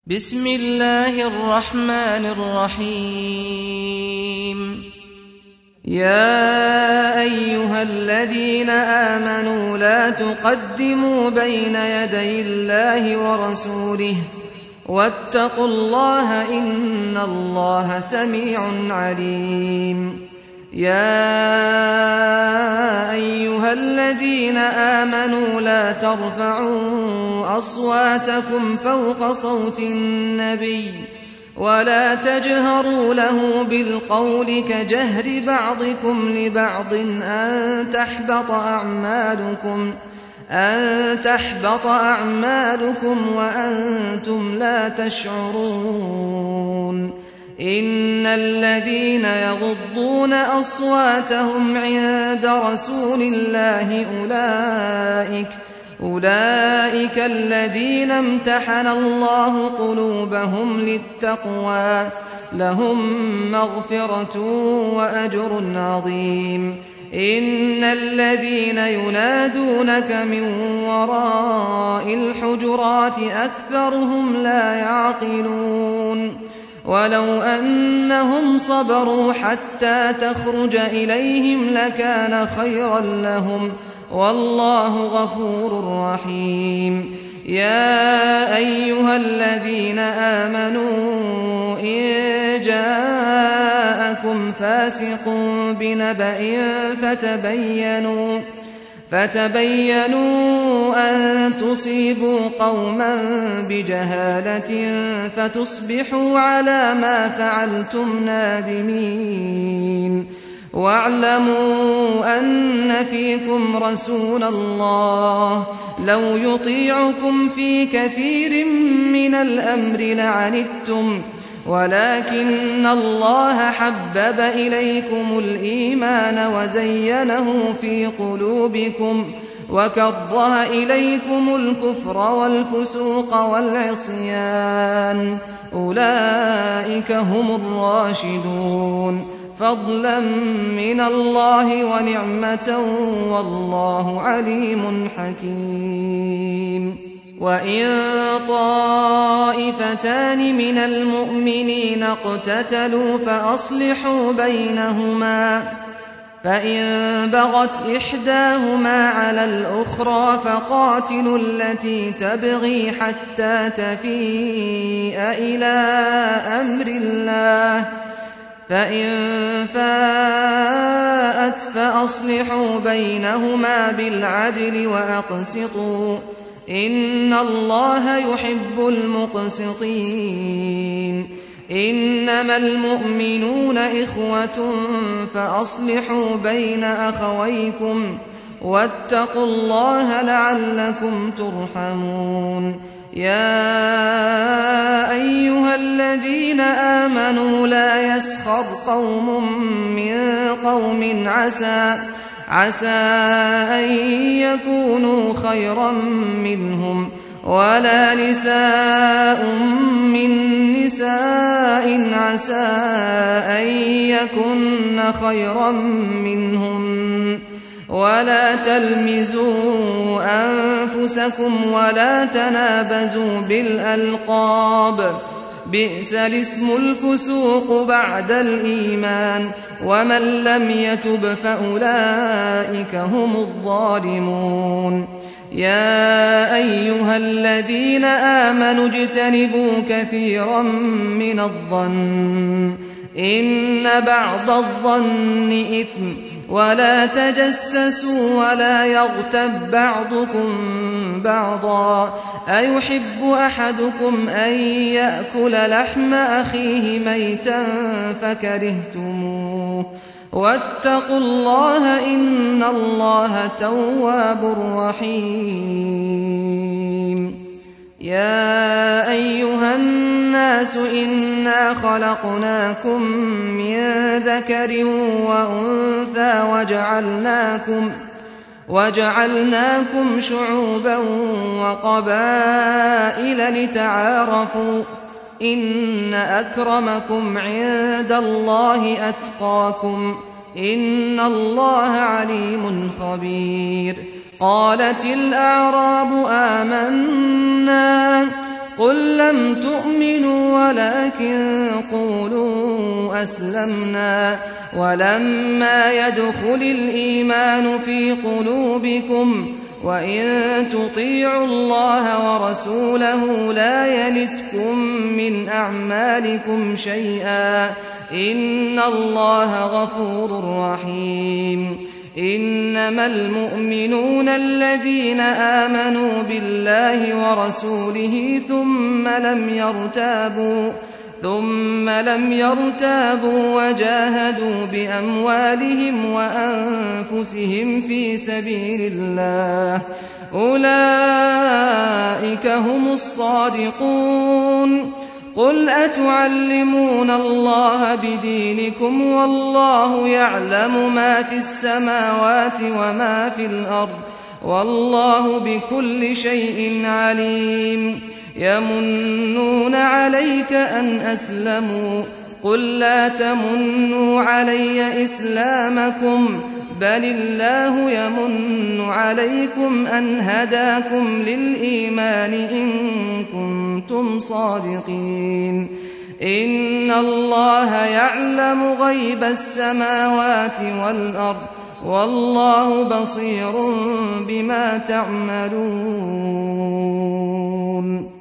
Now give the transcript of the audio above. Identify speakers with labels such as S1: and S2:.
S1: بسم الله الرحمن الرحيم. يا أيها الذين آمنوا لا تقدموا بين يدي الله ورسوله واتقوا الله إن الله سميع عليم. يا أيها الذين آمنوا لا ترفعوا أصواتكم فوق صوت النبي ولا تجهروا له بالقول كجهر بعضكم لبعض أن تحبط أعمالكم وأنتم لا تشعرون. إن الذين يغضون أصواتهم عند رسول الله أولئك الذين امتحن الله قلوبهم للتقوى لهم مغفرة وأجر عظيم. إن الذين ينادونك من وراء الحجرات أكثرهم لا يعقلون. ولو أنهم صبروا حتى تخرج إليهم لكان خيرا لهم والله غفور رحيم. يا أيها الذين آمنوا إن جاءكم فاسق بنبأ فتبينوا أن تصيبوا قوما بجهالة فتصبحوا على ما فعلتم نادمين. واعلموا أن فيكم رسول الله لو يطيعكم في كثير من الأمر لعنتم ولكن الله حبب إليكم الإيمان وزينه في قلوبكم وكره إليكم الكفر والفسوق والعصيان أولئك هم الراشدون فضلا من الله ونعمة والله عليم حكيم. وإن طائفتان من المؤمنين اقتتلوا فأصلحوا بينهما فإن بغت إحداهما على الأخرى فقاتلوا التي تبغي حتى تفيء إلى أمر الله فإن فاءت فأصلحوا بينهما بالعدل وأقسطوا إن الله يحب المقسطين. إنما المؤمنون إخوة فأصلحوا بين أخويكم واتقوا الله لعلكم ترحمون. يا أيها الذين آمنوا لا يسخر قوم من قوم عسى أن يكونوا خيرا منهم ولا نساء من نساء عسى أن يكن خيرا منهم ولا تلمزوا أنفسكم ولا تنابزوا بالألقاب بئس الاسم الفسوق بعد الإيمان ومن لم يتب فأولئك هم الظالمون. يا أيها الذين آمنوا اجتنبوا كثيرا من الظن إن بعض الظن إثم ولا تجسسوا ولا يغتب بعضكم بعضا أيحب أحدكم أن يأكل لحم أخيه ميتا فكرهتموه واتقوا الله إن الله تواب رحيم. يا أيها الناس إنا خلقناكم من ذكر وأنثى وجعلناكم شعوبا وقبائل لتعارفوا إن أكرمكم عند الله أتقاكم إن الله عليم خبير. قالت الأعراب آمنا قل لم تؤمنوا ولكن قولوا أسلمنا ولما يدخل الإيمان في قلوبكم وإن تطيعوا الله ورسوله لا يلتكم من أعمالكم شيئا إن الله غفور رحيم إنما المؤمنون الذين آمنوا بالله ورسوله ثم لم يرتابوا وجاهدوا بأموالهم وأنفسهم في سبيل الله أولئك هم الصادقون قل أتعلمون الله بدينكم والله يعلم ما في السماوات وما في الأرض والله بكل شيء عليم يمنون عليك أن أسلموا قل لا تمنوا علي إسلامكم بل الله يمن عليكم أن هداكم للإيمان إن كنتم صادقين إن الله يعلم غيب السماوات والأرض والله بصير بما تعملون